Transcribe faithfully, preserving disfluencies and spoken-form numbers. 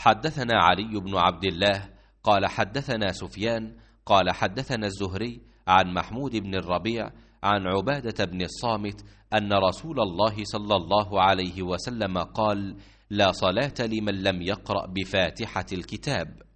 حدثنا علي بن عبد الله قال حدثنا سفيان قال حدثنا الزهري عن محمود بن الربيع عن عبادة بن الصامت أن رسول الله صلى الله عليه وسلم قال: لا صلاة لمن لم يقرأ بفاتحة الكتاب.